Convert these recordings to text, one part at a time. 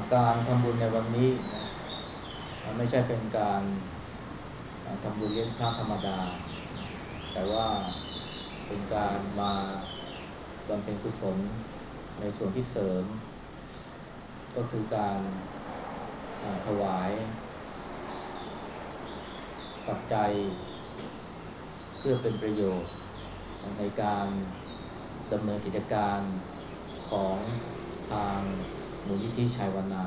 การทำบุญในวันนี้นะไม่ใช่เป็นการทำบุญเลี้ยงพระธรรมดาแต่ว่าเป็นการมาบำเพ็ญกุศลในส่วนที่เสริมก็คือการถวายปัจจัยเพื่อเป็นประโยชน์ในการดำเนินกิจการของทางมูลนิธิชัยวนา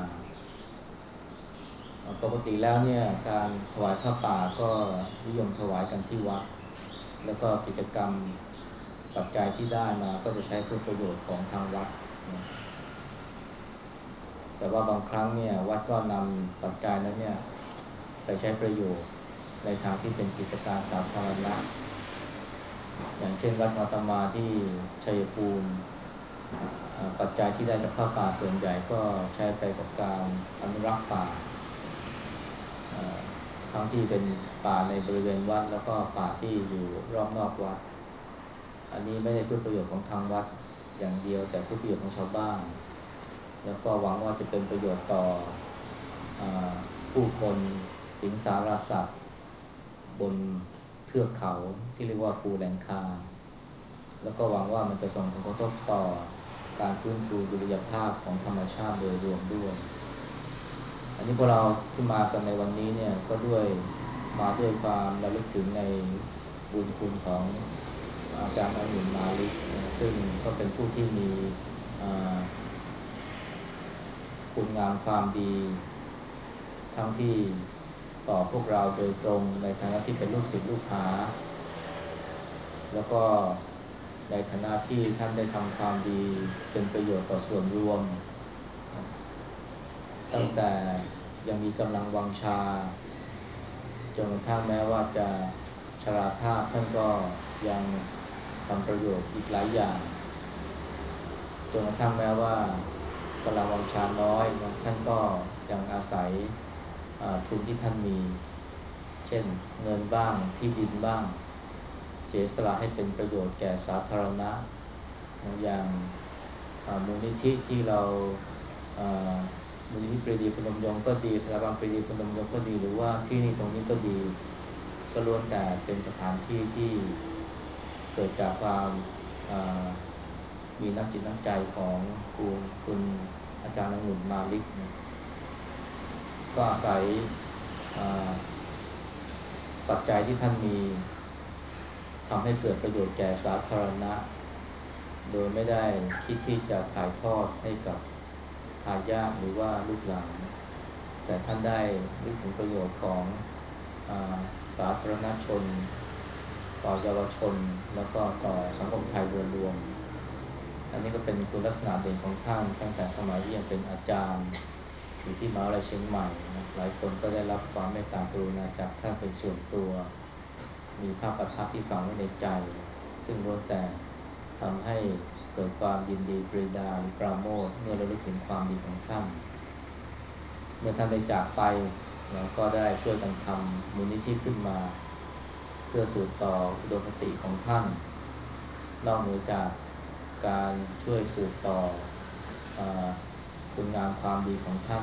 ปกติแล้วเนี่ยการถวายผ้าป่าก็นิยมถวายกันที่วัดแล้วก็กิจกรรมปัจจัยที่ได้มาก็จะใช้เพื่อประโยชน์ของทางวัดนะแต่ว่าบางครั้งเนี่ยวัดก็นำปัจจัยนั้นเนี่ยไปใช้ประโยชน์ในทางที่เป็นกิจการสาธารณะอย่างเช่นวัดอาตมาที่ชัยภูมิปัจจัยที่ได้จากผ้าป่าส่วนใหญ่ก็ใช้ไปกับการอนุรักษ์ป่าทั้งที่เป็นป่าในบริเวณวัดแล้วก็ป่าที่อยู่รอบนอกวัดอันนี้ไม่ได้เพื่อประโยชน์ของทางวัดอย่างเดียวแต่เพื่อประโยชน์ของชาวบ้านแล้วก็หวังว่าจะเป็นประโยชน์ต่อผู้คนสิงสารสัตว์บนเทือกเขาที่เรียกว่าภูแลนคาแล้วก็หวังว่ามันจะส่งผลกระทบต่อการฟื้นฟูดุลยภาพของธรรมชาติโดยรวมด้วยอันนี้พวกเราที่มากันในวันนี้เนี่ยก็มาด้วยความระลึกถึงในบุญคุณของอาจารย์องุ่นมาลิกซึ่งก็เป็นผู้ที่มีคุณงามความดีทั้งที่ต่อพวกเราโดยตรงในฐานะที่เป็นลูกศิษย์ลูกหาแล้วก็ในฐานะที่ท่านได้ทำความดีเป็นประโยชน์ต่อส่วนรวมตั้งแต่ยังมีกำลังวังชาจนกระทั่งแม้ว่าจะชราภาพท่านก็ยังทำประโยชน์อีกหลายอย่างจนกระทั่งแม้ว่ากำลังวังชาน้อยนะท่านก็ยังอาศัยทุนที่ท่านมีเช่นเงินบ้างที่ดินบ้างเสียสละให้เป็นประโยชน์แก่สาธารณะอย่างมูลนิธิที่เรามูลนิธิปรีดีพนมยงค์ก็ดีสถาบันปรีดีพนมยงค์ก็ดีหรือว่าที่นี่ตรงนี้ก็ดีก็ล้วนแต่เป็นสถานที่ที่เกิดจากความมีน้ำจิตน้ำใจของคุณอาจารย์องุ่นมาลิกนะก็อาศัยปัจจัยที่ท่านมีทำให้เกิดประโยชน์แก่สาธารณะโดยไม่ได้คิดที่จะถ่ายทอดให้กับทายาทหรือว่าลูกหลานแต่ท่านได้นึกถึงประโยชน์ของสาธารณชนต่อเยาวชนแล้วก็ต่อสังคมไทยโดยรวมอันนี้ก็เป็นคุณลักษณะเด่นของท่านตั้งแต่สมัยที่ยังเป็นอาจารย์อยู่ที่มหาวิทยาลัยเชียงใหม่นะหลายคนก็ได้รับความเมตตากรุณาจากท่านเป็นส่วนตัวมีภาพประทับที่ฝังไว้ในใจซึ่งล้วนแต่ทำให้เกิดความยินดีปรีดาหรือปราโมทย์เมื่อระลึกถึงความดีของท่านเมื่อท่านได้จากไปเราก็ได้ช่วยกันทำมูลนิธิขึ้นมาเพื่อสืบต่ออุดมคติของท่านนอกเหนือจากการช่วยสืบต่อคุณงามความดีของท่าน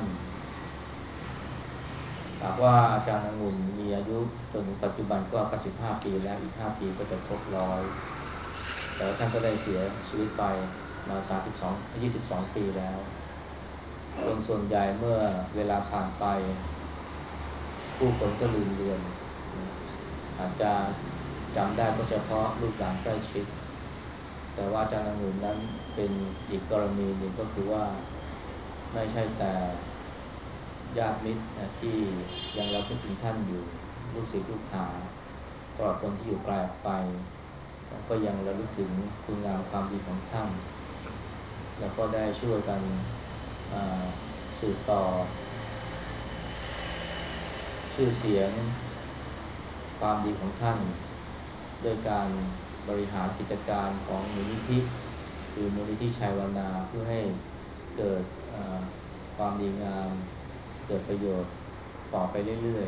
หากว่าอาจารย์องุ่นมีอายุจนถึงปัจจุบันก็95ปีแล้วอีก5ปีก็จะครบ100แต่ว่าท่านก็ได้เสียชีวิตไปมา22ปีแล้วคนส่วนใหญ่เมื่อเวลาผ่านไปผู้คนก็ลืมเลือนอาจจะจำได้ก็เฉพาะลูกหลานใกล้ชิดแต่ว่าอาจารย์องุ่นนั้นเป็นอีกกรณีหนึ่งก็คือว่าไม่ใช่แต่ญาติมิตรนะที่ยังระลึกถึงท่านอยู่ลูกศิษย์ลูกหาตลอดคนที่อยู่ไกลออกไปก็ยังระลึกถึงคุณงามความดีของท่านแล้วก็ได้ช่วยกันสืบต่อชื่อเสียงความดีของท่านด้วยการบริหารกิจการของมูลนิธิคือมูลนิธิชัยวนาเพื่อให้เกิดความดีงามเกิดประโยชน์ต่อไปเรื่อย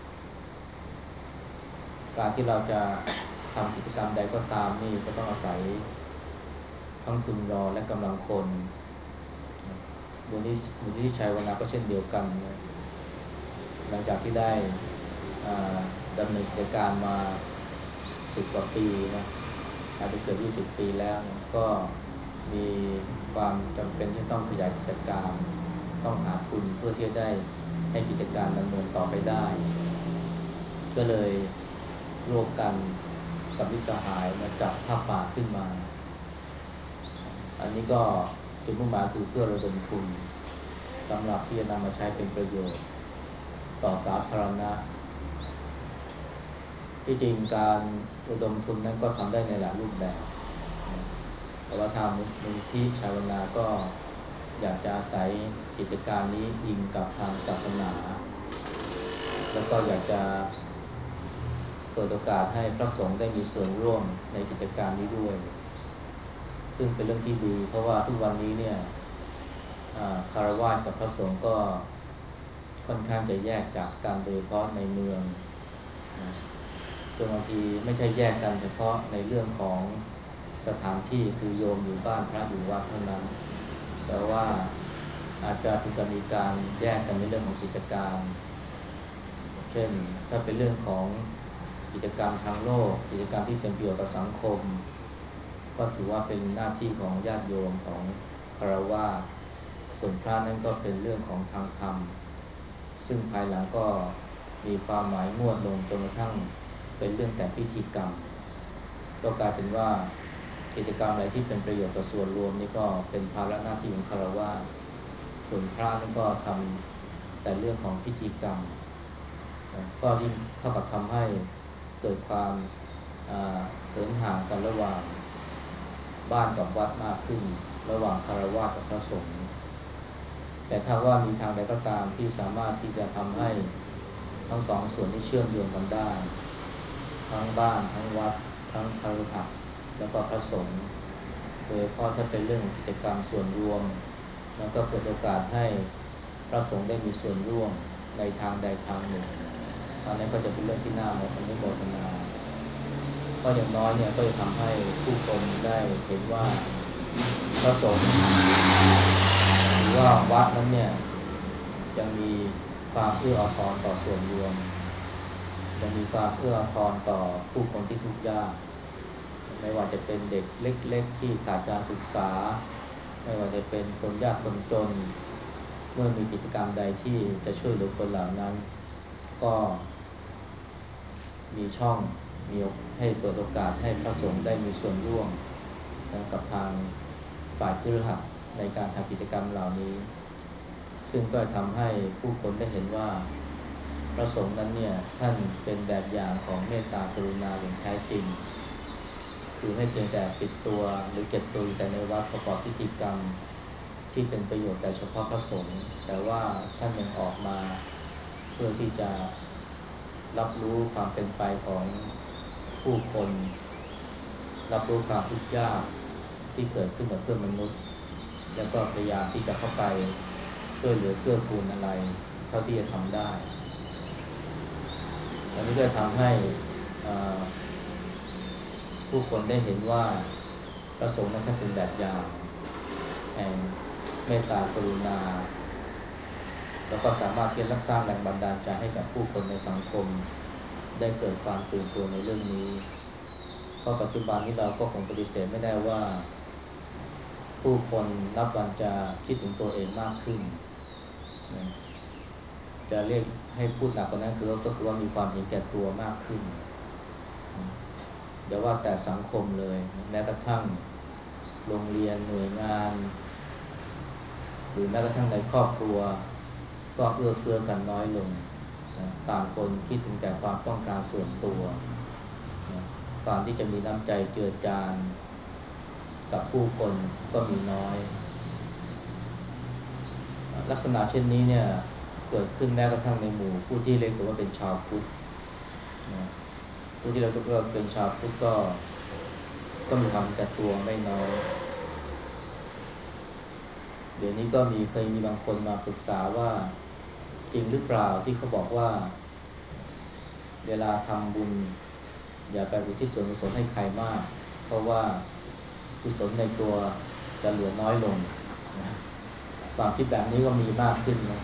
ๆการที่เราจะทำกิจกรรมใดก็ตามนี่ก็ต้องอาศัยทั้งทุนรอนและกำลังคนมูลนิธิชัยวนาก็เช่นเดียวกันนะหลังจากที่ได้อ่าดำเนินกิจการมา10 กว่าปีนะอาจจะเกือบ20 ปีแล้วนะก็มีความจำเป็นที่ต้องขยายกิจการต้องหาทุนเพื่อที่จะได้ให้กิจการดำเนินต่อไปได้ก็เลยร่วมกันกับมิตรสหายนะจับผ้าป่าขึ้นมาอันนี้ก็จุดมุ่งหมายคือเพื่อระดมทุนสำหรับที่จะนำมาใช้เป็นประโยชน์ต่อสาธารณะที่จริงการระดมทุนนั้นก็ทำได้ในหลายรูปแบบนะแต่ว่าทางมูลนิธิชัยวนาก็อยากจะอาศัยกิจการนี้อิงกับทางศาสนาแล้วก็อยากจะเปิดโอกาสให้พระสงฆ์ได้มีส่วนร่วมในกิจการนี้ด้วยซึ่งเป็นเรื่องที่ดีเพราะว่าทุกวันนี้เนี่ยคฤหัสถ์กับพระสงฆ์ก็ค่อนข้างจะแยกจากกันโดยเฉพาะในเมืองนะจนบางทีไม่ใช่แยกกันเฉพาะในเรื่องของสถานที่คือโยมอยู่บ้านพระอยู่วัดเท่านั้นแต่ว่าอาจจะถึงกับมีการแยกกันในเรื่องของกิจการเช่นถ้าเป็นเรื่องของกิจกรรมทางโลกกิจกรรมที่เป็นประโยชน์กับสังคมก็ถือว่าเป็นหน้าที่ของญาติโยมของคฤหัสถ์ส่วนพระนั้นก็เป็นเรื่องของทางธรรมซึ่งภายหลังก็มีความหมายงวดลงจนกระทั่งเป็นเรื่องแต่พิธีกรรมก็กลายเป็นว่ากิจกรรมอะไรที่เป็นประโยชน์ต่อส่วนรวมนี่ก็เป็นภาระหน้าที่ของคฤหัสถ์ส่วนพระนั่นก็ทำแต่เรื่องของพิธีกรรมก็ยิ่งเท่ากับทำให้เกิดความเหินห่างกันระหว่างบ้านกับวัดมากขึ้นระหว่างคฤหัสถ์กับพระสงฆ์แต่ถ้าว่ามีทางใดก็ตามที่สามารถที่จะทำให้ทั้งสองส่วนที่เชื่อมโยงกันได้ทั้งบ้านทั้งวัดทั้งคฤหัสถ์แล้วก็พระสงฆ์โดยเฉพาะถ้าเป็นเรื่องกิจกรรมส่วนรวมแล้วก็เปิดโอกาสให้พระสงฆ์ได้มีส่วนร่วมในทางใดทางหนึ่งอันนั้นก็จะเป็นเรื่องที่น่าอนุโมทนาเพราะอย่างน้อยเนี่ยก็จะทำให้ผู้คนได้เห็นว่าพระสงฆ์หรือว่าวัดนั้นเนี่ยยังมีความเอื้ออาทรต่อส่วนรวมยังมีความเอื้ออาทรต่อผู้คนที่ทุกข์ยากไม่ว่าจะเป็นเด็กเล็กๆที่ขาดการศึกษาไม่ว่าจะเป็นคนยากคนจนเมื่อมีกิจกรรมใดที่จะช่วยเหลือคนเหล่านั้นก็มีช่องมีให้เปิดโอกาสให้พระสงฆ์ได้มีส่วนร่วมกับทางฝ่ายคฤหัสถ์ในการทำกิจกรรมเหล่านี้ซึ่งก็ทำให้ผู้คนได้เห็นว่าพระสงฆ์นั้นเนี่ยท่านเป็นแบบอย่างของเมตตากรุณาอย่างแท้จริงคือไม่เพียงแต่ปิดตัวหรือเก็บตัวอยู่แต่ในวัดประกอบพิธีกรรมที่เป็นประโยชน์แต่เฉพาะพระสงฆ์แต่ว่าท่านยังออกมาเพื่อที่จะรับรู้ความเป็นไปของผู้คนรับรู้ความทุกข์ยากที่เกิดขึ้นกับเพื่อนมนุษย์แล้วก็พยายามที่จะเข้าไปช่วยเหลือเกื้อกูลอะไรเท่าที่จะทำได้อันนี้ก็ทำให้ผู้คนได้เห็นว่าพระสงฆ์นั้นท่านเป็นแบบอย่างแห่งเมตตากรุณาแล้วก็สามารถที่จะสร้างแรงบันดาลใจให้กับผู้คนในสังคมได้เกิดความตื่นตัวในเรื่องนี้เพราะปัจจุบันนี้เราก็คงปฏิเสธไม่ได้ว่าผู้คนนับวันจะคิดถึงตัวเองมากขึ้นนะจะเรียกให้พูดหนักกว่านั้นก็คือว่ามีความเห็นแก่ตัวมากขึ้นเดี๋ยวว่าแต่สังคมเลยแม้กระทั่งโรงเรียนหน่วยงานหรือแม้กระทั่งในครอบครัวก็เอื้อเฟื้อกันน้อยลงนะต่างคนคิดถึงแต่ความต้องการส่วนตัวนะความที่จะมีน้ำใจเจือจานกับผู้คนก็มีน้อยลักษณะเช่นนี้เนี่ยเกิดขึ้นแม้กระทั่งในหมู่ผู้ที่เรียกตัวว่าเป็นชาวพุทธนะผู้ที่เรียกตัวว่าเป็นชาวพุทธก็มีความแก่ตัวไม่น้อยเดี๋ยวนี้ก็เคยมีบางคนมาปรึกษาว่าจริงหรือเปล่าที่เขาบอกว่าเวลาทำบุญอย่าไปอุทิศส่วนกุศลให้ใครมากเพราะว่ากุศลในตัวจะเหลือน้อยลงนะความคิดแบบนี้ก็มีมากขึ้นนะ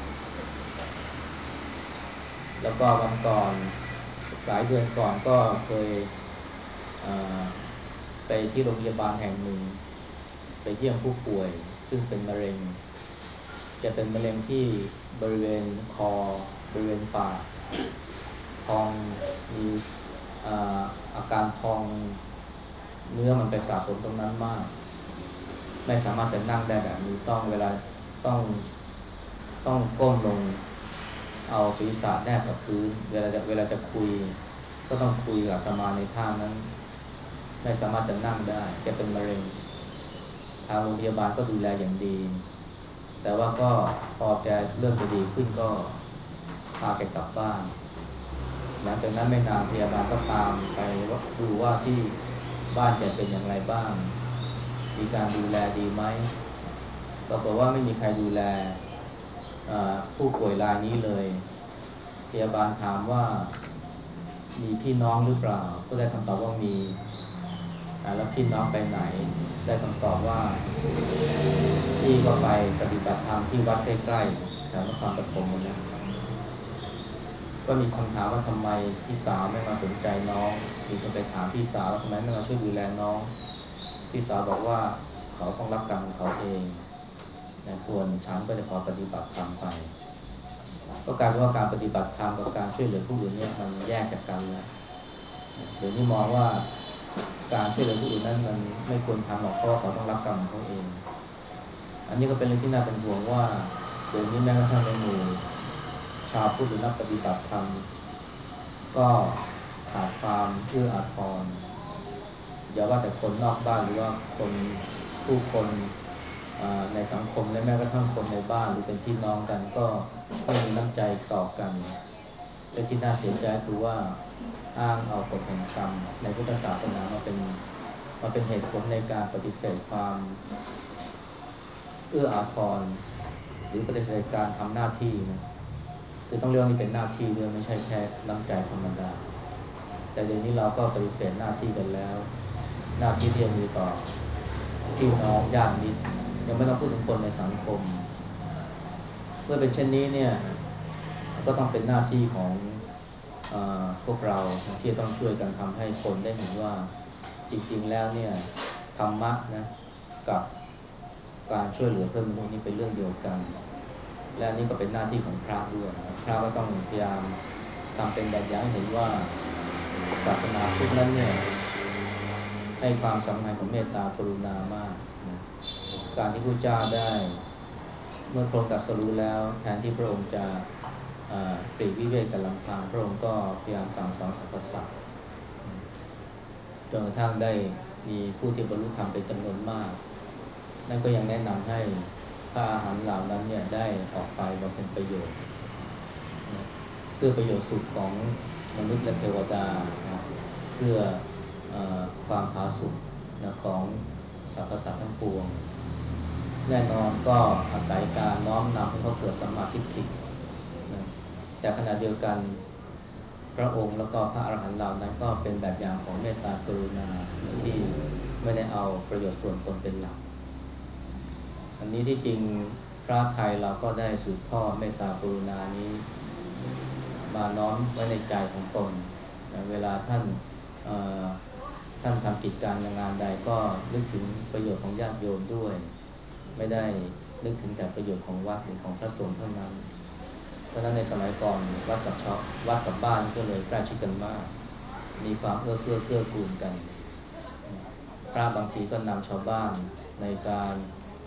แล้วก็วันก่อนหลายเดือนก่อนก็เคยเอ่อไปที่โรงพยาบาลแห่งหนึ่งไปเยี่ยมผู้ป่วยซึ่งเป็นมะเร็งจะเป็นมะเร็งที่บริเวณคอบริเวณปากพองมีเอ่ออาการพองเนื้อมันไปสะสมตรงนั้นมากไม่สามารถจะนั่งได้แบบนี้ต้องเวลาต้องต้องก้มลงเอาศีรษะแนบกับพื้นเวลาจะคุยก็ต้องคุยกับอาตมาในท่านั้นไม่สามารถจะนั่งได้แกเป็นมะเร็งทางโรงพยาบาลก็ดูแลอย่างดีแต่ว่าก็พอแกเริ่มจะดีขึ้นก็พาแกกลับบ้านหลังจากนั้นไม่นานพยาบาลก็ตามไปดูว่าที่บ้านแกเป็นอย่างไรบ้างมีการดูแลดีไหมปรากฏว่าไม่มีใครดูแลผู้ป่วยรายนี้เลยพยาบาลถามว่ามีพี่น้องหรือเปล่าก็ได้คำตอบว่ามีแล้วพี่น้องไปไหนได้คำตอบว่าพี่ก็ไปปฏิบัติธรรมที่วัดใกล้ๆแถวนครปฐมนะก็มีคำถามว่าทำไมพี่สาวไม่มาสนใจน้องมีคนไปถามพี่สาวว่าทำไมไม่มาช่วยดูแลน้องพี่สาวบอกว่าเขาต้องรับกรรมของเขาเองนะส่วนฉันก็จะขอปฏิบัติธรรมไปก็กลายเป็นว่าการปฏิบัติธรรมกับการช่วยเหลือผู้อื่นเนี่ยมันแยกจากกันแล้วเดี๋ยวนี้มองว่าการช่วยเหลือผู้อื่นนั้นมันไม่ควรทำหรอกเพราะว่าเขาต้องรับกรรมของเขาเองอันนี้ก็เป็นเรื่องที่น่าเป็นห่วงว่าเดี๋ยวนี้แม้กระทั่งในหมู่ชาวพุทธหรือนักปฏิบัติธรรมก็ขาดความเอื้ออาทรอย่าว่าแต่คนนอกบ้านหรือว่าคนผู้คนในสังคมและแม้กระทั่งคนในบ้านหรือเป็นพี่น้องกันก็ไม่มีน้ำใจต่อกันและที่น่าเสียใจคือว่าอ้างเอากฎแห่งกรรมในพุทธศาสนามาเป็นเหตุผลในการปฏิเสธความเอื้ออาทรหรือปฏิเสธการทำหน้าที่นะคือต้องเรียกว่านี่เป็นหน้าที่ด้วยไม่ใช่แค่น้ำใจธรรมดาแต่เดี๋ยวนี้เราก็ปฏิเสธหน้าที่กันแล้วหน้าที่ที่จะมีต่อพี่น้องญาติมิตรยังไม่ต้องพูดถึงคนในสังคมเมื่อเป็นเช่นนี้เนี่ยก็ต้องเป็นหน้าที่ของพวกเราที่จะต้องช่วยกันทำให้คนได้เห็นว่าจริงๆแล้วเนี่ยธรรมะนะกับการช่วยเหลือเพื่อนมนุษย์นี่เป็นเรื่องเดียวกันและนี่ก็เป็นหน้าที่ของพระด้วยพระก็ต้องพยายามทำเป็นแบบอย่างให้เห็นว่าศาสนาพุทธนั้นเนี่ยให้ความสำคัญของเมตตากรุณามากนะการที่พระเจ้าได้เมื่อพระองค์ตรัสรู้แล้วแทนที่พระองค์จะปลีกวิเวกแต่ลำพังพระองค์ก็พยายามสั่งสอนสรรพสัตว์จนกระทั่งได้มีผู้ที่บรรลุธรรมเป็นจำนวนมากนั่นก็ยังแนะนำให้พระอาหารเหล่านั้นเนี่ยได้ออกไปบำเพ็ญประโยชน์นะเพื่อประโยชน์สุขของมนุษย์และเทวดานะเพื่อความผาสุกนะของสรรพสัตว์ทั้งปวงแน่นอนก็อาศัยการน้อมนำให้เขาเกิดสัมมาทิฏฐินะแต่ขณะเดียวกันพระองค์แล้วก็พระอรหันต์เหล่านั้นก็เป็นแบบอย่างของเมตตากรุณาที่ไม่ได้เอาประโยชน์ส่วนตนเป็นหลักอันนี้ที่จริงพระไทยเราก็ได้สืบทอดเมตตากรุณานี้มาน้อมไว้ในใจของตนนะเวลาเอ่อท่านทำกิจการงานใดก็นึกถึงประโยชน์ของญาติโยมด้วยไม่ได้นึกถึงแต่ประโยชน์ของวัดหรือของพระสงฆ์เท่านั้นเพราะฉะนั้นในสมัยก่อนวัดกับบ้านก็เลยใกล้ชิดกันมากมีความเอื้อเฟื้อเกื้อกูลกันพระบางทีก็นำชาวบ้านในการ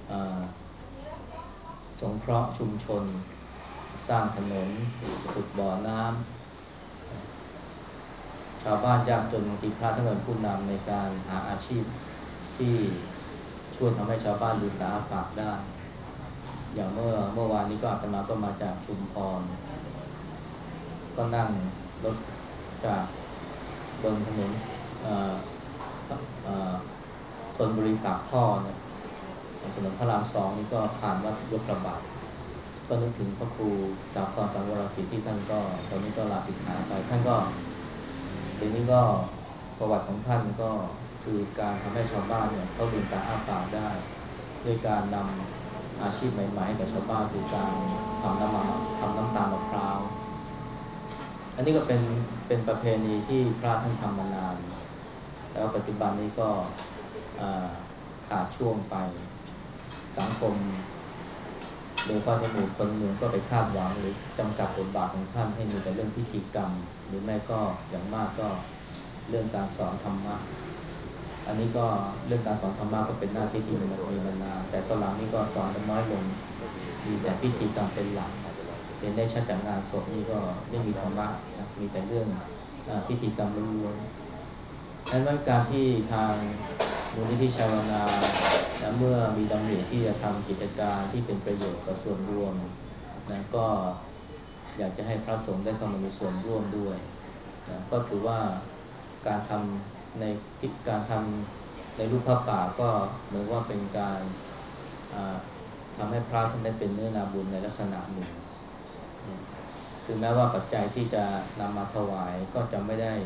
สงเคราะห์ชุมชนสร้างถนนขุดบ่อน้ำชาวบ้านยากจนบางทีพระท่านเป็นผู้นำในการหาอาชีพที่ช่วยทำให้ชาวบ้านลืมตาอ้าปากได้อย่างเมื่อวานนี้ก็อาตมาก็มาจากชุมพรก็นั่งรถจากบนถนนเอ่อเอ่อธนบุรีปากท่อเนี่ยถนนพระราม2นี่ก็ผ่านวัดยกระบาดก็นึกถึงพระครูสาครสังวรกิจที่ท่านก็ตอนนี้ก็ลาสิกขาไปท่านก็เดี๋ยวนี้ก็ประวัติของท่านก็คือการทำให้ชาวบ้านเนี่ยเขาลืมตาอ้าปากได้ด้วยการนอาชีพใหม่ๆให้กับชาวบ้านคือการทำน้ำมันทำน้ำตาลมะพร้าวอันนี้ก็เป็นประเพณีที่พระท่านทำมานานแล้วปัจจุบันนี้ก็อ่าขาดช่วงไปสังคมโดยเฉพาะในหมู่คนเมืองก็ไปคาดหวังหรือจำกัดบทบาทของท่านให้มีแต่เรื่องพิธีกรรมหรือไม่ก็อย่างมากก็เรื่องการสอนธรรมะอันนี้ก็เรื่องการสอนธรรมะก็เป็นหน้าที่ที่มีมานานแต่ตอนหลังนี้ก็สอนกันน้อยลงมีแต่พิธีกรรมเป็นหลักเห็นได้ชัดจากงานศพนี่ก็ไม่มีธรรมะนะมีแต่เรื่องพิธีกรรมล้วนๆดังนั้นการที่ทางมูลนิธิชัยวนานะเมื่อมีดำริที่จะทำกิจการที่เป็นประโยชน์ต่อส่วนรวมนะก็อยากจะให้พระสงฆ์ได้เข้ามามีส่วนร่วมด้วยนะก็ถือว่าการทำในการทำในรูปพระป่าก็เหมือนว่าเป็นการทำให้พระท่านได้เป็นเนื้อนาบุญในลักษณะหนึ่งถึงแม้ว่าปัจจัยที่จะนำมาถวายก็จะไม่ได้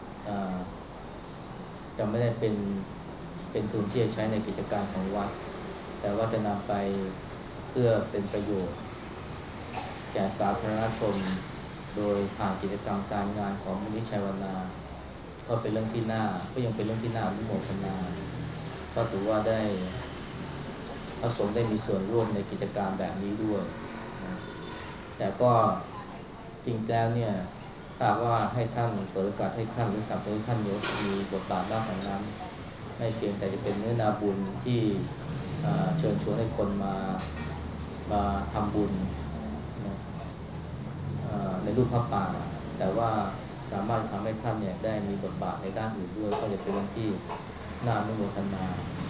เป็นทุนที่จะใช้ในกิจการของวัดแต่ว่าจะนำไปเพื่อเป็นประโยชน์แก่สาธารณชนโดยผ่านกิจกรรมการงานของมูลนิธิชัยวนาก็เป็นเรื่องที่ก็ยังเป็นเรื่องที่น่าอนุโมทนาก็ถือว่าได้พระสงฆ์ได้มีส่วนร่วมในกิจการแบบนี้ด้วยนะแต่ก็จริงแล้วเนี่ยถ้าว่าให้ท่านเปิดโอกาสให้ท่านหรือสับสนุนท่านมีบทบาทมากกว่านั้นไม่เพียงแต่จะเป็นเนื้อนาบุญที่เชิญชวนให้คนมาทำบุญนะในรูปพระป่าแต่ว่าสามารถทำให้ท่านเนี่ยได้มีบทบาทในด้านอื่นด้วยก็จะเป็นเรื่องที่น่าอนุโมทนา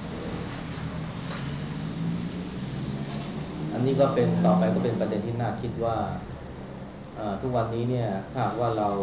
อันนี้ก็เป็นต่อไปก็เป็นประเด็นที่น่าคิดว่าทุกวันนี้เนี่ยถ้าหากว่าเรา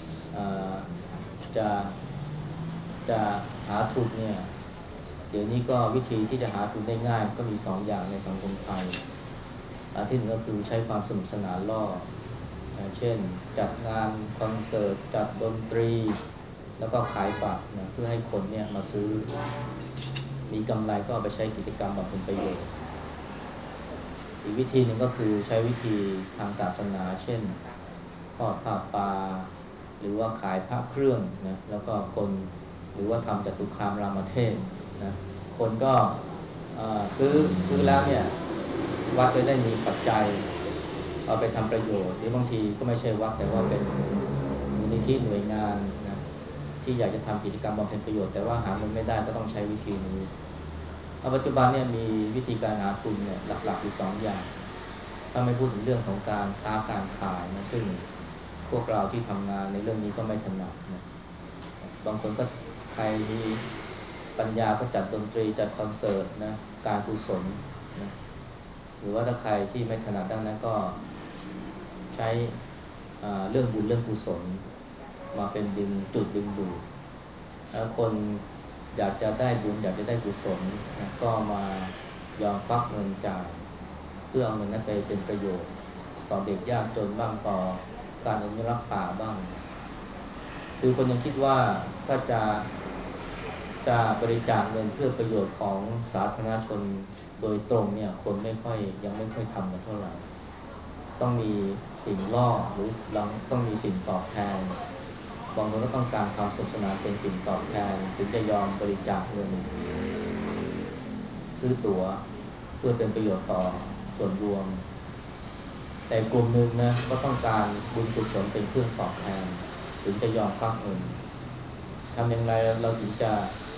จะจะหาทุนเนี่ยเดี๋ยวนี้ก็วิธีที่จะหาทุนได้ง่ายก็มี2 อย่างในสังคมไทยอันที่หนึ่งก็คือใช้ความสนุกสนานล่อเช่นจัดงานคอนเสิร์ตจัดดนตรีแล้วก็ขายบัตรนะเพื่อให้คนเนี่ยมาซื้อมีกำไรก็เอาไปใช้กิจกรรมบำเพ็ญประโยชน์อีกวิธีหนึ่งก็คือใช้วิธีทางศาสนาเช่นทอดผ้าป่าหรือว่าขายพระเครื่องนะแล้วก็คนหรือว่าทำจตุคามรามเทพน์นะคนก็ซื้อแล้วเนี่ยวัดจะได้มีปัจจัยเอาไปทำประโยชน์หรือบางทีก็ไม่ใช่วัดแต่ว่าเป็นมูลนิธิหน่วยงานนะที่อยากจะทำกิจกรรมบำเพ็ญประโยชน์แต่ว่าหาเงินไม่ได้ก็ต้องใช้วิธีนี้ปัจจุบันเนี่ยมีวิธีการหาทุนเนี่ยหลักๆอยู่2 อย่างถ้าไม่พูดถึงเรื่องของการค้าการขายนะซึ่งพวกเราที่ทำงานในเรื่องนี้ก็ไม่ถนัดนะบางคนก็ใครมีปัญญาก็จัดดนตรีจัดคอนเสิร์ตนะการกุศลนะหรือว่าถ้าใครที่ไม่ถนัดด้านนั้นก็ใช้เรื่องบุญเรื่องกุศลมาเป็นจุดดึงดูดแล้วคนอยากจะได้บุญอยากจะได้กุศลนะก็มายอมควักเงินจ่ายเพื่อเอาเงินนั้นไปเป็นประโยชน์ต่อเด็กยากจนบ้างต่อการอนุรักษ์ป่าบ้างคือคนยังคิดว่าถ้าจะบริจาคเงินเพื่อประโยชน์ของสาธารณชนโดยตรงเนี่ยคนยังไม่ค่อยทำกันเท่าไหร่ต้องมีสิ่งล่อหรือต้องมีสิ่งตอบแทนบางคนก็ต้องการความสนุกสนานเป็นสิ่งตอบแทนถึงจะยอมบริจาคเงินซื้อตั๋วเพื่อเป็นประโยชน์ต่อส่วนรวมแต่กลุ่มหนึ่งนะก็ต้องการบุญกุศลเป็นเครื่องตอบแทนถึงจะยอมควักเงินทำอย่างไรเราถึงจะ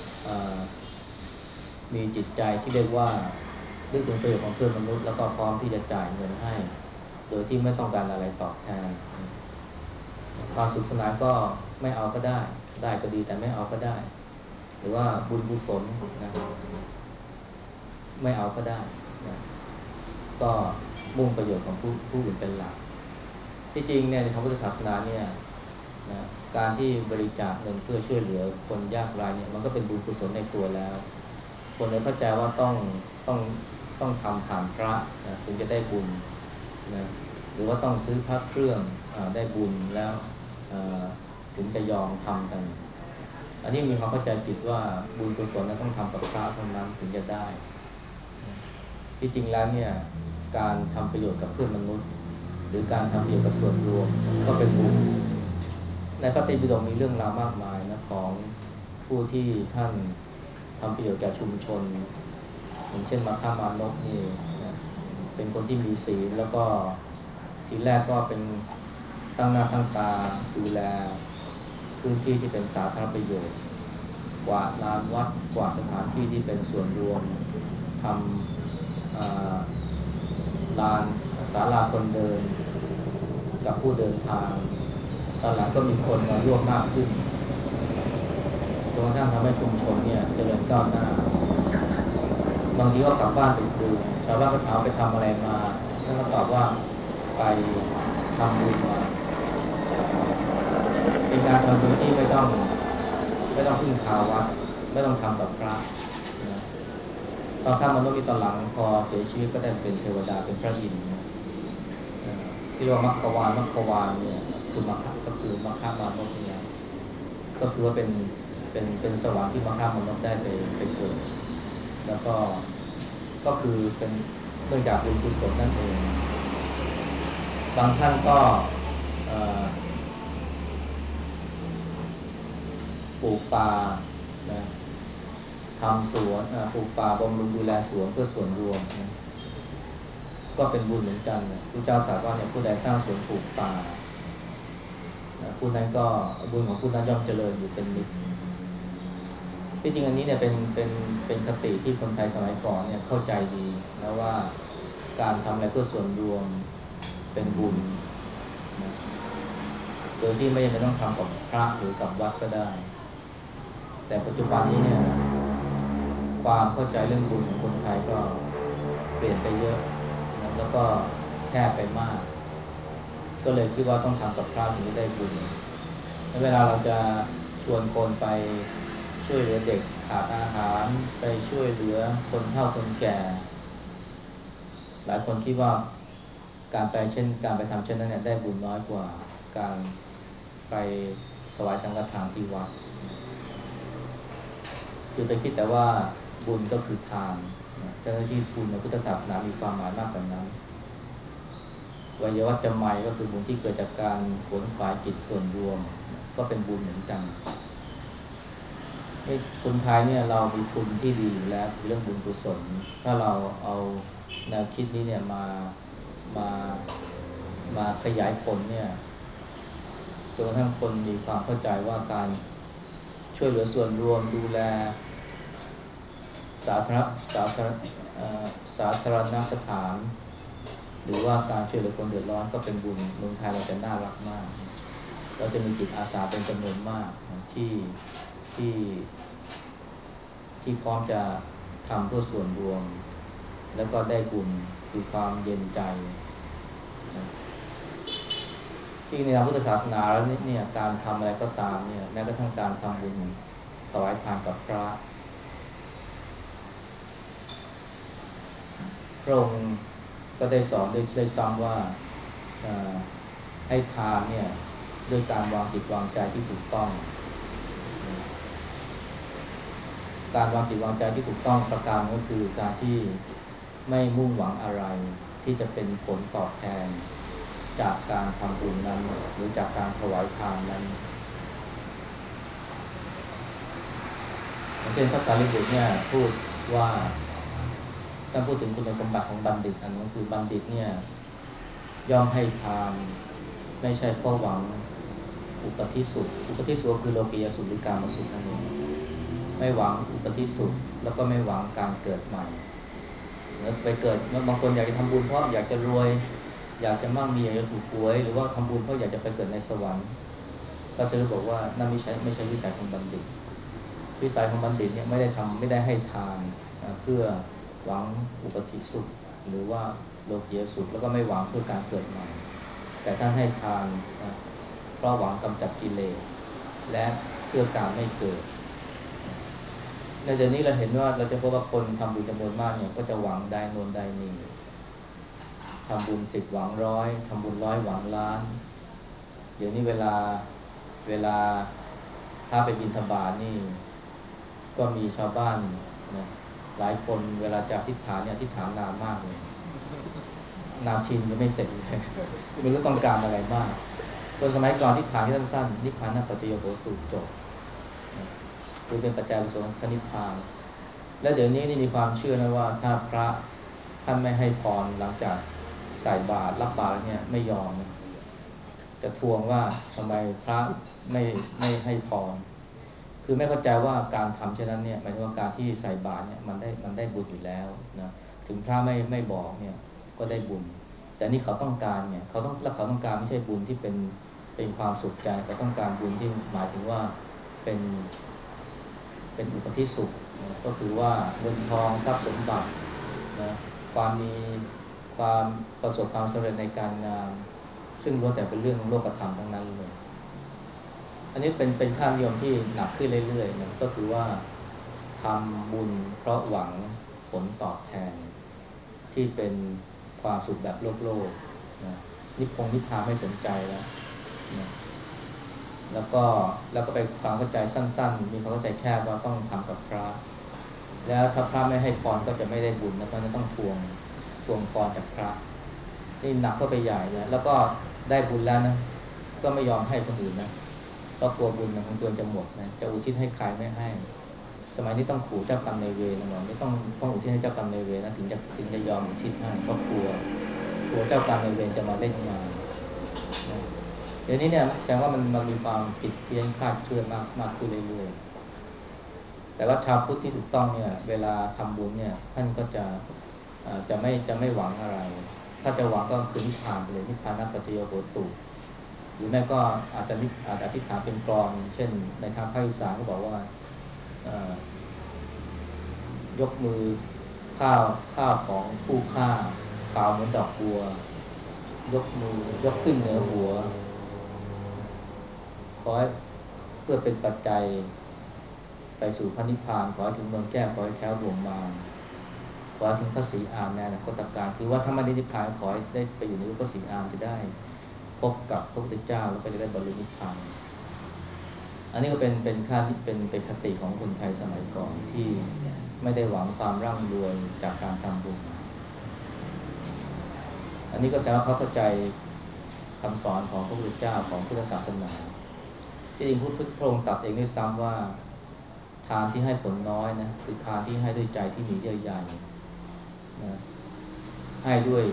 มีจิตใจที่เรียกว่านึกถึงประโยชน์ของเพื่อนมนุษย์แล้วก็พร้อมที่จะจ่ายเงินให้โดยที่ไม่ต้องการอะไรตอบแทนความสุขสนานก็ไม่เอาก็ได้ก็ดีแต่ไม่เอาก็ได้หรือว่าบุญกุศลนะไม่เอาก็ได้นะก็มุ่งประโยชน์ของผู้อื่นเป็นหลักที่จริงเนี่ยในพระพุทธศาสนาเนี่ยนะการที่บริจาคเงินเพื่อช่วยเหลือคนยากไร้เนี่ยมันก็เป็นบุญกุศลในตัวแล้วคนเลยเข้าใจว่าต้องต้องทำผ่านพระนะถึงจะได้บุญนะหรือว่าต้องซื้อพระเครื่องได้บุญแล้วถึงจะยอมทำกันอันนี้มีความเข้าใจผิดว่าบุญกุศลนั้นต้องทำกับพระเท่านั้นถึงจะได้นะที่จริงแล้วเนี่ยการทำประโยชน์กับเพื่อนมนุษย์หรือการทำประโยชน์กับส่วนรวมก็เป็นบุญในพระไตรปิฎกมีเรื่องราวมากมายนะของผู้ที่ท่านทำประโยชน์แก่ชุมชนอย่างเช่นมัคคามานพนี่นะเป็นคนที่มีศีลแล้วก็ทีแรกก็เป็นตั้งหน้าตั้งตาดูแลพื้นที่ที่เป็นสาธารณประโยชน์กวาดลานวัดกวาดสถานที่ที่เป็นส่วนรวมทำลานศาลาคนเดินกับผู้เดินทางตอนหลังก็มีคนมาร่วมมากขึ้นจนกระทั่งทำให้ชุมชนเนี่ยเจริญก้าวหน้าบางทีก็กลับบ้านดึกๆชาวบ้านก็ถามไปทำอะไรมาท่านก็ตอบว่าไปทำบุญมาเป็นการทำบุญที่ไม่ต้องพึ่งพาวัดไม่ต้องทำกับพระนะตอนข้ามมนุษย์มีตอนหลังพอเสียชีวิตก็ได้เป็นเทวดาเป็นพระอินทร์นะที่เรียกว่ามัคควานเนี่ยคือมัคคะก็คือมัคคามานพเนี่ยก็คือว่าเป็นสวรรค์ที่มัคคามานพได้ไปเกิดแล้วก็คือเป็นเนื่องจากบุญกุศลนั่นเองบางท่านก็ปลูกป่านะทำสวนปลูกป่าบำรุงดูแลสวนเพื่อส่วนรวมนะก็เป็นบุญเหมือนกันนะพระเจ้าตรัสว่าเนี่ยผู้ใดสร้างสวนปลูกป่านะผู้นั้นก็บุญของผู้นั้นย่อมเจริญอยู่เป็นนิจที่จริงอันนี้เนี่ยเป็นคติที่คนไทยสมัยก่อนเนี่ยเข้าใจดีนะว่าการทำอะไรเพื่อส่วนรวมเป็นบุญนะโดยที่ไม่จำเป็นต้องทำกับพระหรือกับวัดก็ได้แต่ปัจจุบันนี้เนี่ยความเข้าใจเรื่องบุญของคนไทยก็เปลี่ยนไปเยอะนะแล้วก็แคบไปมากก็เลยคิดว่าต้องทำกับพระถึงจะได้บุญเวลาเราจะชวนคนไปช่วยเหลือเด็กขาดอาหารไปช่วยเหลือคนเฒ่าคนแก่หลายคนคิดว่าการไปทำเช่นนั้นเนี่ยได้บุญน้อยกว่าการไปถวายสังฆทานที่วัดคือไปคิดแต่ว่าบุญก็คือทานเจ้าหน้าที่บุญในพุทธศาสนามีความหมายมากกว่านั้นวัยวัจจะไมยก็คือบุญที่เกิดจากการขวนขวายจิตส่วนรวมก็เป็นบุญเหมือนกันคนไทยเนี่ยเรามีทุนที่ดีอยู่แล้วคือเรื่องบุญกุศลถ้าเราเอาแนวคิดนี้เนี่ยมามาขยายผลเนี่ยจนกระทั่งคนมีความเข้าใจว่าการช่วยเหลือส่วนรวมดูแลสาธารณสาธารณสาธารณสถานหรือว่าการช่วยเหลือคนเดือดร้อนก็เป็นบุญเมืองไทยเราจะน่ารักมากเราจะมีจิตอาสาเป็นจำนวนมากที่ที่พร้อมจะทำเพื่อส่วนรวมแล้วก็ได้บุญคือความเย็นใจนะที่ในทางพุทธศาสนาแล้วเนี่ยการทำอะไรก็ตามเนี่ยแม้กระทั่งการทำบุญถวายทานกับพระพระองค์ก็ได้สอนได้ซ้ำว่าให้ทานเนี่ยด้วยการวางจิตวางใจที่ถูกต้องการวางจิตวางใจที่ถูกต้องประการก็คือการที่ไม่มุ่งหวังอะไรที่จะเป็นผลตอบแทนจากการทำบุญนั้นหรือจากการถวายทานนั้นอย่างเช่นพระสารีบุตรเนี่ยพูดว่าถ้าพูดถึงคุณสมบัติของบัณฑิตอันนั้นคือบัณฑิตเนี่ยย่อมให้ทานไม่ใช่เพราะหวังอุปธิสุขคือโลกียสุขหรือกามสุขนั่นเองไม่หวังอุปธิสุขแล้วก็ไม่หวังการเกิดใหม่แล้วไปเกิดบางคนอยากจะทำบุญเพราะอยากจะรวยอยากจะมั่งมีอยากจะถูกหวยหรือว่าทำบุญเพราะอยากจะไปเกิดในสวรรค์พระสารีบอกว่านั่นไม่ใช่วิสัยของบัณฑิตวิสัยของบัณฑิตเนี่ยไม่ได้ให้ทานเพื่อหวังอุปธิสุขหรือว่าโลกียสุขแล้วก็ไม่หวังเพื่อการเกิดใหม่แต่ท่านให้ทานเพราะหวังกำจัดกิเลสและเพื่อการไม่เกิดในเดี๋ยวนี้เราเห็นว่าเราจะพบว่าคนทำบุญจำนวนมากเนี่ยก็จะหวังได้นนได้นี่ทำบุญ10หวัง100ทำบุญ100หวังล้านเดี๋ยวนี้เวลาพาไปบิณฑบาตนี่ก็มีชาวบ้านนะหลายคนเวลาจะอธิษฐานเนี่ยอธิษฐานนานมากเลยนาทีนึงยังไม่เสร็จเลยไม่รู้ต้องการอะไรมากคนสมัยก่อนอธิษฐานที่สั้นๆนิพพานะปัจจโยโหตุจบคือเป็นปัจจัยประสงค์พระนิพพานและเดี๋ยวนี้นี่มีความเชื่อนะว่าถ้าพระท่านไม่ให้พรหลังจากใส่บาตรรับบาตรแล้วเนี่ยไม่ยอมนะจะทวงว่าทำไมพระไม่ไม่ให้พรคือไม่เข้าใจว่าการทำเช่นนั้นเนี่ยหมายถึงว่าการที่ใส่บาตรเนี่ยมันได้บุญอยู่แล้วนะถึงพระไม่บอกเนี่ยก็ได้บุญแต่นี่เขาต้องการเนี่ยเขาต้องการไม่ใช่บุญที่เป็นความสุขใจเขาต้องการบุญที่หมายถึงว่าเป็นอุปธิสุขนะก็คือว่าเงินทองทรัพย์สมบัตินะความมีความประสบความสำเร็จในการงานซึ่งล้วนแต่เป็นเรื่องโลกธรรมทั้งนั้นเลยอันนี้เป็นค่านิยมที่หนักขึ้นเรื่อยๆนะก็คือว่าทำบุญเพราะหวังผลตอบแทนที่เป็นความสุขแบบโลกนะนิพพานไม่สนใจแล้วนะแล้วก็ไปความเข้าใจสั้นๆมีความเข้าใจแคบว่าต้องทำกับพระแล้วถ้าพระไม่ให้พรก็จะไม่ได้บุญนะเพราะนั้นต้องทวงพรจากพระนี่หนักเข้าไปใหญ่นะแล้วก็ได้บุญแล้วนะก็ไม่ยอมให้คนอื่นนะเพราะกลัวบุญของตัวจะหมดนะจะอุทิศให้ใครไม่ให้สมัยนี้ต้องขู่เจ้ากรรมนายเวรนะบอกนี่ต้องอุทิศให้เจ้ากรรมนายเวรนะถึงจะยอมอุทิศให้เพราะกลัวเจ้ากรรมนายเวรจะมาเล่นงานนะเดี๋ยวนี้เนี่ยแสดงว่ามันมีความผิดเพี้ยนคลาดเคลื่อนมากขึ้นเรื่อยๆแต่ว่าชาวพุทธที่ถูกต้องเนี่ยเวลาทำบุญเนี่ยท่านก็จะไม่หวังอะไรถ้าจะหวังก็คือนิพพานไปเลยนิพพานะปัจจโยโหตุหรือแม่ก็อาจจะอธิษฐานเป็นกลอนเช่นในทางภาคอีสานก็บอกว่า ยกมือข้าวของผู้ฆ่าขาวเหมือนดอกบัวยกมือยกขึ้นเหนือหัวขอให้เพื่อเป็นปัจจัยไปสู่พระนิพพานขอให้ถึงเมืองแก้วขอให้แคล้วบ่วงมารขอให้ถึงพระศรีอานในอนาคตการคือว่าถ้าไม่ได้นิพพานขอให้ได้ไปอยู่ในรูปพระศรีอานจะได้พบกับพระพุทธเจ้าแล้วก็จะได้บรรลุนิพพานอันนี้ก็เป็นค่าเป็นคติของคนไทยสมัยก่อนที่ไม่ได้หวังความร่ำรวยจากการทำบุญ อันนี้ก็แสดงว่าเขาเข้าใจคำสอนของพระพุทธเจ้าของพุทธศาสนาที่จริงพระองค์ตรัสเองด้วยซ้ำว่าทานที่ให้ผลน้อยนะคือทานที่ให้ด้วยใจที่มีเยื่อใยนะให้ด้วย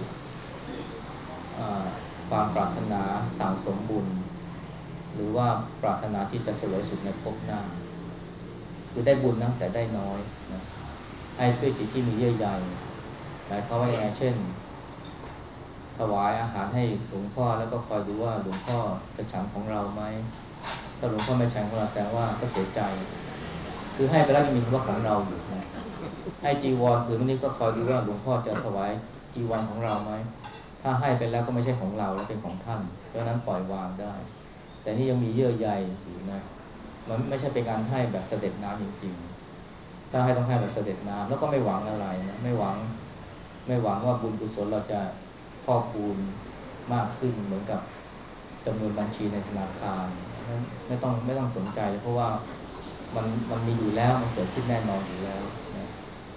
ความปรารถนาสั่งสมบุญหรือว่าปรารถนาที่จะเสวยสุขในภพหน้าคือได้บุญนะแต่ได้น้อยนะให้ด้วยจิตที่มีเยื่อใยหมายความว่าอย่างไรเช่น ถวายอาหารให้หลวงพ่อแล้วก็คอยดูว่าหลวงพ่อจะฉันของเราไหมถ้าหลวงพ่อไม่ฉันของเราแสดงว่าก็เสียใจคือให้ไปแล้วยังมีคำว่าของเราอยู่นะให้จีวรผืนนี้ก็คอยดูว่าหลวงพ่อจะถวายจีวรของเราไหมถ้าให้ไปแล้วก็ไม่ใช่ของเราแล้วเป็นของท่านเพราะนั้นปล่อยวางได้แต่นี่ยังมีเยื่อใยอยู่นะมันไม่ใช่เป็นการให้แบบเสด็จน้ำจริงๆถ้าให้ต้องให้แบบเสด็จน้ำแล้วก็ไม่หวังอะไรนะไม่หวังว่าบุญกุศลเราจะพอกพูนมากขึ้นเหมือนกับจำนวนบัญชีในธนาคารนั้นไม่ต้องสนใจเพราะว่ามันมีอยู่แล้วมันเกิดขึ้นแน่นอนอยู่แล้วนะ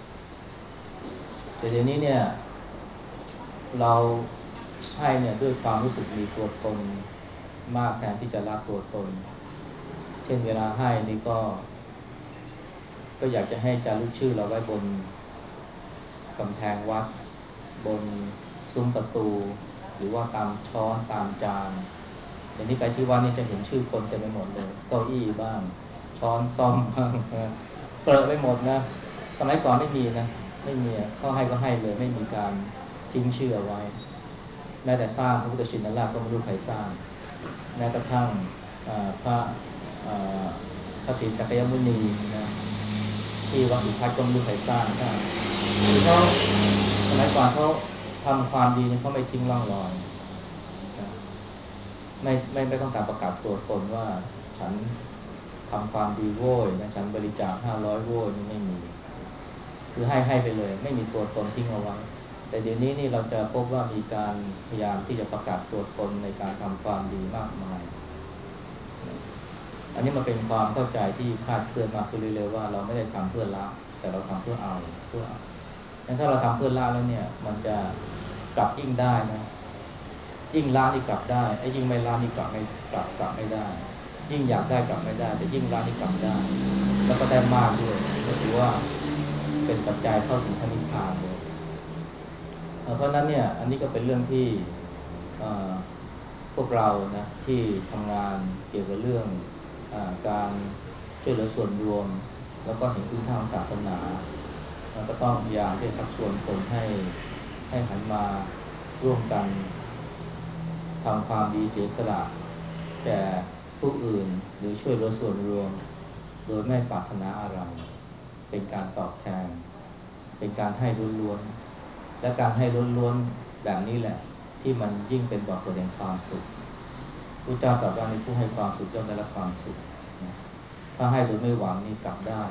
แต่เดี๋ยวนี้เนี่ยเราให้เนี่ยด้วยความรู้สึกมีตัวตนมากแทนที่จะละตัวตนเช่นเวลาให้นี่ก็อยากจะให้จารึกชื่อเราไว้บนกำแพงวัดบนซุ้มประตูหรือว่าตามช้อนตามจานอย่างนี้ไปที่วัดนี่จะเห็นชื่อคนเต็มไปหมดเลยเก้าอี้บ้างช้อนซ่อมบ้างเปรอะไปหมดนะสมัยก่อนไม่มีนะไม่มีเข้าให้ก็ให้เลยไม่มีการทิ้งชื่อเอาไว้แม้แต่สร้างพระพุทธชินราชก็ไม่รู้ใครสร้างแม้กระทั่งพระอ่าพระศรีสักยมุนีนะที่วัดสุทัศน์ก็ไม่รู้ใครสร้างคือเขาสมัยก่อนเขาทำความดีเนี่ยเขาไม่ทิ้งร่องรอยนะไม่ต้องการประกาศตัวตนว่าฉันทำความดีโว้ยนะฉันบริจาค500โว้ยนี่ไม่มีคือให้ไปเลยไม่มีตัวตนทิ้งเอาไว้แต่เดี๋ยวนี้นี่เราจะพบว่ามีการพยายามที่จะประกาศตัวตนในการทำความดีมากมายนะอันนี้มันเป็นความเข้าใจที่คลาดเคลื่อนมากขึ้นเรื่อยๆว่าเราไม่ได้ทำเพื่อละแต่เราทำเพื่อเอาเพื่อเอางั้นถ้าเราทำเพื่อละแล้วเนี่ยมันจะกลับยิ่งได้นะยิ่งละนี่กลับได้ไอ้ยิ่งไม่ละนี่กลับไม่ได้ยิ่งอยากได้กลับไม่ได้แต่ยิ่งละนี่กลับได้แล้วก็ได้มากด้วยนะก็ถือว่าเป็นปัจจัยเข้าถึงพระนิพพานเลยเพราะนั้นเนี่ยอันนี้ก็เป็นเรื่องที่เอ่อพวกเรานะที่ทำงานเกี่ยวกับเรื่องการช่วยเหลือส่วนรวมแล้วก็เห็นคุณค่าของศาสนามันก็ต้องพยายามที่จะชักชวนคนให้หันมาร่วมกันทำความดีเสียสละแก่ผู้อื่นหรือช่วยเหลือส่วนรวมโดยไม่ปรารถนาอะไรเป็นการตอบแทนเป็นการให้ล้วนๆและการให้ล้วนๆแบบนี้แหละที่มันยิ่งเป็นบ่อเกิดแห่งความสุขพระเจ้าตรัสว่าในผู้ให้ความสุขย่อมได้รับความสุขนะถ้าให้โดยไม่หวังนี่กลับได้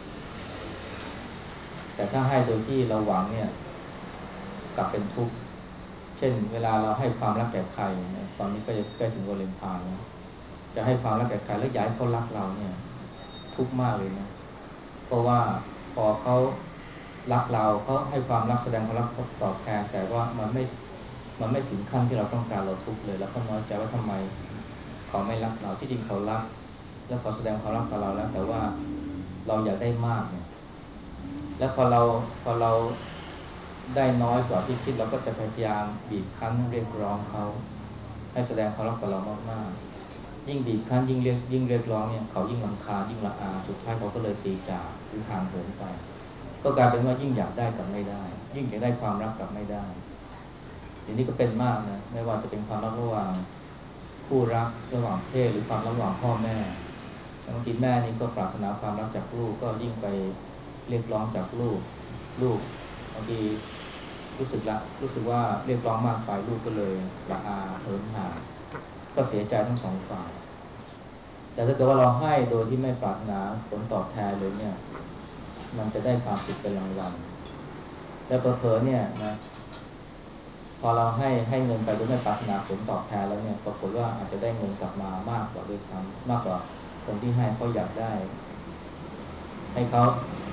แต่ถ้าให้โดยที่เราหวังเนี่ยกลับเป็นทุกข์เช่นเวลาเราให้ความรักแก่ใครนะตอนนี้ก็จะใกล้ถึงวาเลนไทน์แล้วจะให้ความรักแก่ใครแล้วอยากให้เขารักเราเนี่ยทุกข์มากเลยนะเพราะว่าพอเขารักเราเขาให้ความรักแสดงความรักตอบแทนแต่ว่ามันไม่ถึงขั้นที่เราต้องการเราทุกข์เลยแล้วก็น้อยใจว่าทำไมเขาไม่รักเราที่จริงเขารักแล้วเขาแสดงความรักกับเราแล้วแต่ว่าเราอยากได้มากเนี่ยแล้วพอเราได้น้อยกว่าที่คิดเราก็จะพยายามบีบคั้นเรียกร้องเขาให้แสดงความรักกับเรามากๆยิ่งบีบคั้นยิ่งเรียกร้องเนี่ยเขายิ่งรำคาญยิ่งละอาสุดท้ายเขาก็เลยตีจากหรือห่างเหินไปก็กลายเป็นว่ายิ่งอยากได้กับไม่ได้ยิ่งอยากได้ความรักกับไม่ได้อย่างนี้ก็เป็นมากนะไม่ว่าจะเป็นความรักระหว่างคู่รักระหว่างเพศหรือความรักระหว่างพ่อแม่บางทีแม่นี่ก็ปรารถนาความรักจากลูกก็ยิ่งไปเรียกร้องจากลูกบางทีรู้สึกว่าเรียกร้องมากไปลูกก็เลยละอาเหินห่างก็เสียใจทั้งสองฝ่ายแต่ถ้าเกิดว่าเราให้โดยที่ไม่ปรารถนาผลตอบแทนเลยเนี่ยมันจะได้ความสุขเป็นรางวัลและเผลอๆเนี่ยนะพอเราให้เงินไปโดยไม่ปรารถนาผลตอบแทนแล้วเนี่ยปรากฏว่าอาจจะได้เงินกลับมามากกว่าด้วยซ้ำมากกว่าคนที่ให้เขาอยากได้ให้เขา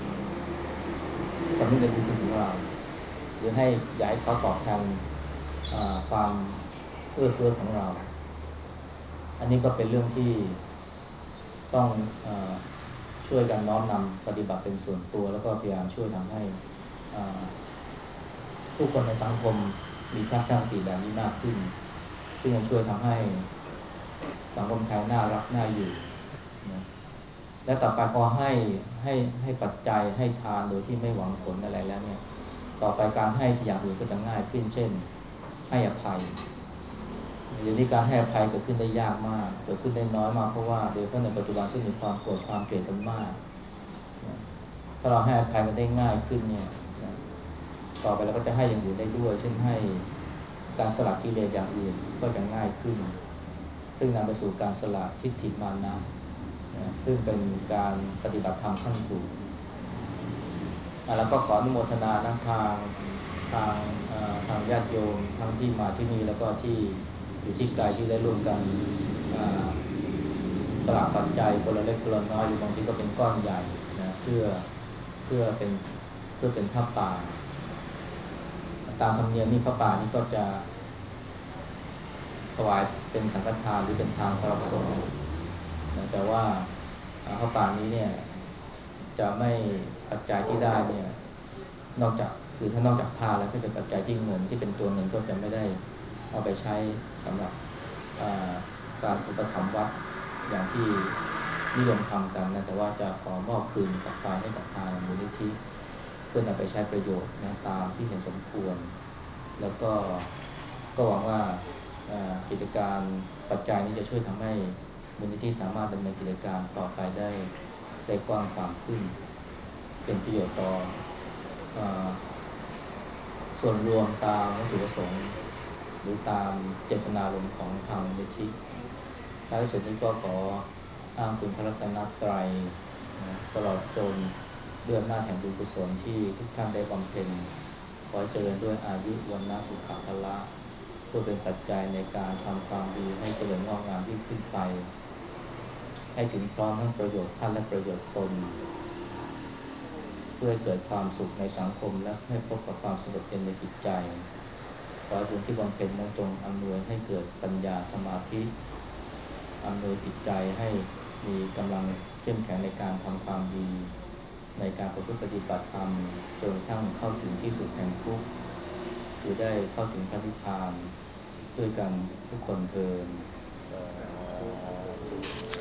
สำนึกในบุญคุณของเราหรือให้อยากให้เขาตอบแทนความเอื้อเฟื้อของเราอันนี้ก็เป็นเรื่องที่ต้องช่วยกันน้อมนำปฏิบัติเป็นส่วนตัวแล้วก็พยายามช่วยทำให้ผู้คนในสังคมมีทัศนคติแบบนี้มากขึ้นซึ่งจะช่วยทำให้สังคมไทยน่ารักน่าอยู่นะและต่อไปพอให้ปัจจัยให้ทานโดยที่ไม่หวังผลอะไรแล้วเนี่ยต่อไปการให้ที่อย่างอื่นก็จะง่ายขึ้นเช่นให้อภัยเดี๋ยวนี้การให้อภัยเกิดขึ้นได้ยากมากเกิดขึ้นได้น้อยมากเพราะว่าโดยเฉพาะในปัจจุบันซึ่งมีความโกรธความเกลียดกันมากนะถ้าเราให้อภัยกันได้ง่ายขึ้นเนี่ยนะต่อไปเราก็จะให้อย่างอื่นได้ด้วยเช่นให้การสละกิเลสอย่างอื่นก็จะง่ายขึ้นซึ่งนำไปสู่การสละทิฏฐิมานะซึ่งเป็นการปฏิบัติธรรมขั้นสูงแล้วก็ขออนุโมทนานะทางทางญาติโยมทั้งที่มาที่นี่แล้วก็ที่อยู่ที่ไกลที่ได้ร่วมกันสละปัจจัยคนละเล็กคนละน้อยหรือบางทีก็เป็นก้อนใหญ่นะเพื่อเป็นผ้าป่าตามธรรมเนียมนี่ผ้าป่านี่ก็จะถวายเป็นสังฆทานหรือเป็นทานสำหรับสงฆ์นะแต่ว่าผ้าป่านี้เนี่ยจะไม่ปัจจัยที่ได้เนี่ยนอกจากคือถ้านอกจากผ้าแล้วถ้าเป็นปัจจัยที่เงินที่เป็นตัวเงินก็จะไม่ได้เอาไปใช้สำหรับการอุปถัมภ์วัดอย่างที่นิยมทำกันนะแต่ว่าจะขอมอบคืนกลับไปให้กับทางมูลนิธิเพื่อนำไปใช้ประโยชน์นะตามที่เห็นสมควรแล้วก็หวังว่ากิจการปัจจัยนี้จะช่วยทำให้มูลนิธิสามารถดำเนินกิจการต่อไปได้กว้างขวางขึ้นเป็นประโยชน์ต่อส่วนรวมตามวัตถุประสงค์หรือตามเจตนารมณ์ของทางมูลนิธิท้ายสุดนี้ก็ขออ้างคุณพระรัตนตรัยนะตลอดจนด้วยอำนาจแห่งบุญกุศลที่ทุกท่านได้บำเพ็ญขอเจริญด้วยอายุวันนะสุขภละเพื่อเป็นปัจจัยในการทำความดีให้เจริญงอกงามยิ่งขึ้นไปให้ถึงพร้อมทั้งประโยชน์ท่านและประโยชน์ตนพื่อให้เกิดความสุขในสังคมและให้พบกับความสงบเย็นในจิตใจขอให้บุญที่บำเพ็ญนั้นจงอำนวยให้เกิดปัญญาสมาธิอำนวยจิตใจให้มีกำลังเข้มแข็งในการทำความดีในการประพฤติปฏิบัติธรรมจนกระทั่งเข้าถึงที่สุดแห่งทุกข์คือได้เข้าถึงพระนิพพานด้วยกันทุกคนเทอญ